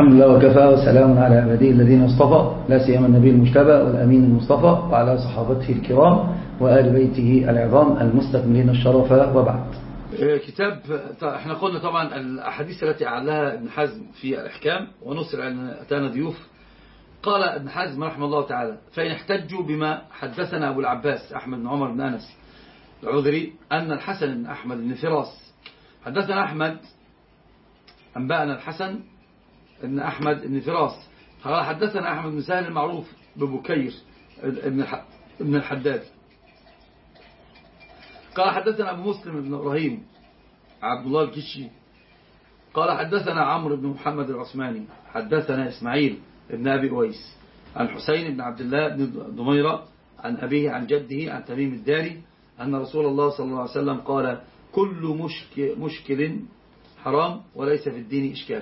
الحمد لله وكفى وسلام على عباده الذين اصطفى لا سيما النبي المجتبى والأمين المصطفى وعلى صحابته الكرام وآل بيته العظام المستكملين الشرف وبعد. كتاب احنا قلنا طبعا الأحاديث التي أعلاها ابن حزم في الأحكام ونصر أن أتانا ضيوف. قال ابن حزم رحمه الله تعالى: فإن احتجوا بما حدثنا أبو العباس أحمد بن عمر بن أنس العذري أن الحسن بن أحمد بن فراس حدثنا أحمد أنبأنا الحسن بن أحمد بن فراس قال حدثنا أحمد بن سهل المعروف ببكير ابن الحداد قال حدثنا أبو مسلم بن إبراهيم عبد الله الكشي قال حدثنا عمرو بن محمد العثماني حدثنا إسماعيل بن أبي أويس عن حسين بن عبد الله بن ضميرة عن أبيه عن جده عن تميم الداري أن رسول الله صلى الله عليه وسلم قال: كل مشكل حرام وليس في الدين إشكال.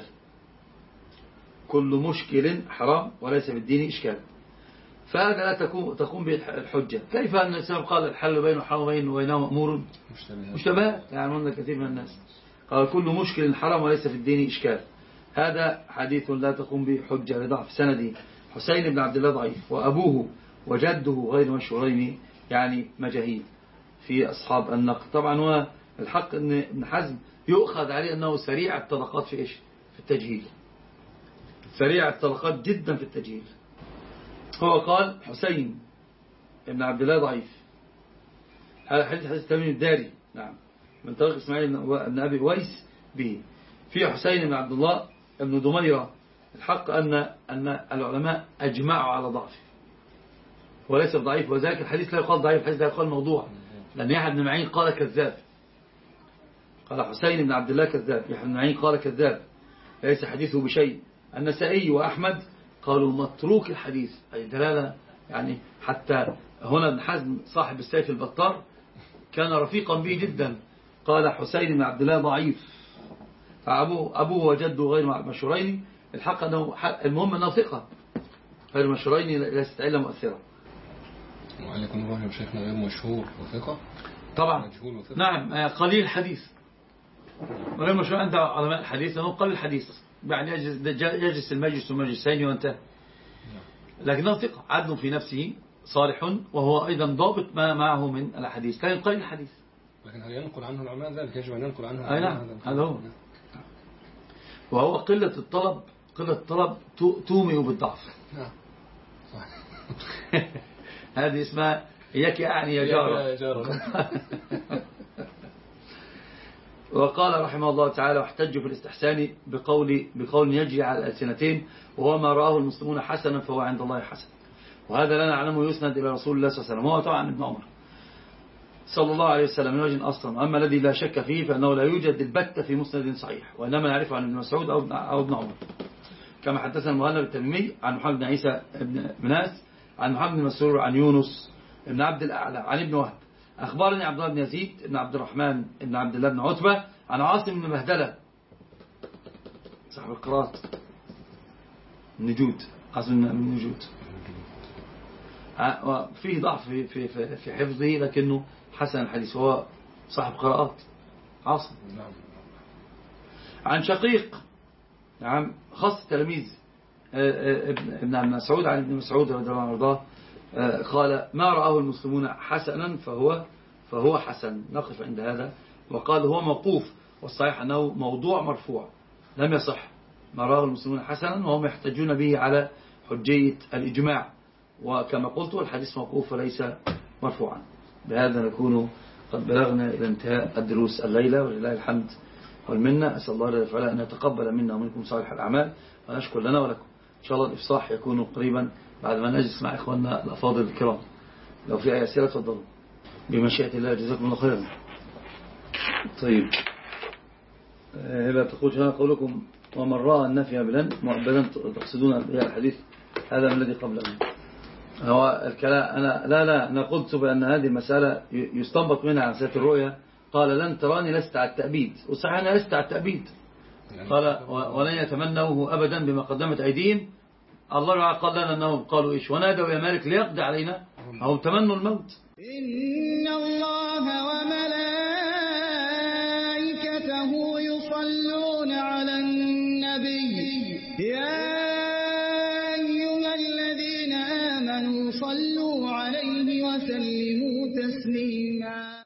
كل مشكل حرام وليس في الدين إشكال. فهذا لا تقوم بالحجة. كيف أن الإسلام قال الحل بين الحرام وبينهما أمور مشتبهات يعلمون كثير من الناس. قال كل مشكل حرام وليس في الدين إشكال. هذا حديث لا تقوم بحجة لضعف سنده. حسين بن عبد الله ضعيف وأبوه وجده غير مشهورين يعني مجاهيل في أصحاب النقد. طبعا هو الحق أن ابن حزم يؤخذ عليه أنه سريع الطلقات في إيش؟ في التجهيل. سريع الطلقات جدا في التجهيل. هو قال حسين بن عبد الله ضعيف. هذا حديث تميم الداري نعم من طريق إسماعيل بن أبي أويس به. في حسين بن عبد الله بن ضميرة الحق أن العلماء أجمعوا على ضعفه وليس ضعيف. وذلك الحديث لا يقال ضعيف، الحديث لا يقال موضوع، لأن يحيى بن معين قال كذاب. قال حسين بن عبد الله كذاب. يحيى بن معين قال كذاب ليس حديثه بشيء. النسائي وأحمد قالوا متروك الحديث، أي دلالة يعني. حتى هنا ابن حزم صاحب السيف البطار كان رفيقا به جدا. قال حسين بن عبد الله ضعيف، فأبوه وجده غير مشهورين. الحق أنه المهم أنه ثقة، غير مشهورين ليست علة مؤثرة. وهل يكون الراجل شيخنا غير مشهور وثقة؟ طبعا نعم قليل الحديث. غير مشهور عند علماء الحديث أنه قليل الحديث، يعني يجلس المجلس والمجلسين وانتهى. لكنه ثقة عدل في نفسه صالح، وهو أيضا ضابط ما معه من الحديث، كان قليل الحديث. لكن هل ينقل عنه العلماء ذلك؟ يجب أن ينقل عنه. أي نعم هذا هو. وهو قلة الطلب تومئ بالضعف. نعم صح. هذه اسمها إياك أعني يا جارة. وقال رحمه الله تعالى: واحتجوا في الاستحسان بقول يجري على الألسنتين، وهو ما رآه المسلمون حسنا فهو عند الله حسن. وهذا لا نعلمه يسند إلى رسول الله صلى الله عليه وسلم. هو طبعا ابن عمر صلى الله عليه وسلم من وجه أصلا. أما الذي لا شك فيه فإنه لا يوجد البتة في مسند صحيح، وإنما نعرفه عن ابن مسعود أو ابن عمر، كما حدثنا المهلب التميمي عن محمد بن عيسى بن مناس عن محمد بن مسرور عن يونس بن عبد الأعلى عن ابن وهب أخبرني عبد الله بن يزيد بن عبد الرحمن بن عبد الله بن عتبة عن عاصم بن مهدلة صاحب القراءات النجود، عاصم بن النجود. وفيه ضعف في حفظه لكنه حسن الحديث، وهو صاحب قراءات عاصم. عن شقيق نعم خاص تلميذ ابن مسعود عن ابن مسعود رضي الله عنه وارضاه قال: ما رآه المسلمون حسنا فهو حسن. نقف عند هذا. وقال هو موقوف، والصحيح أنه موضوع مرفوع لم يصح. ما رآه المسلمون حسنا وهم يحتجون به على حجية الإجماع، وكما قلت الحديث موقوف وليس مرفوعا. بهذا نكون قد بلغنا إلى انتهاء الدروس الليلة، ولله الحمد والمنة. أسأل الله جل وعلا أن يتقبل منا ومنكم صالح الأعمال، ونشكر لنا ولكم. إن شاء الله الإفصاح يكون قريبا بعد ما نجلس مع إخواننا الأفاضل الكرام. لو في أي أسئلة تفضلوا بمشيئة الله. جزاكم الله خيرا. طيب هلا تقول هنا قولكم: ومن رأى النفي بلن مؤبدا تقصدون بها الحديث هذا من الذي قبله. هو الكلام أنا قلت بأن هذه المسألة يستنبط منها عن سيرة الرؤيا. قال: لن تراني لست على التأبيد، وصحيح أنا لست على التأبيد. قال: ولن يتمنوه أبدا بما قدمت أيديهم. الله قال لنا أنهم قالوا إيش؟ ونادوا يا مالك ليقضي علينا، أو تمنوا الموت. إن الله وملائكته يصلون على النبي يا أيها الذين آمنوا صلوا عليه وسلموا تسليما.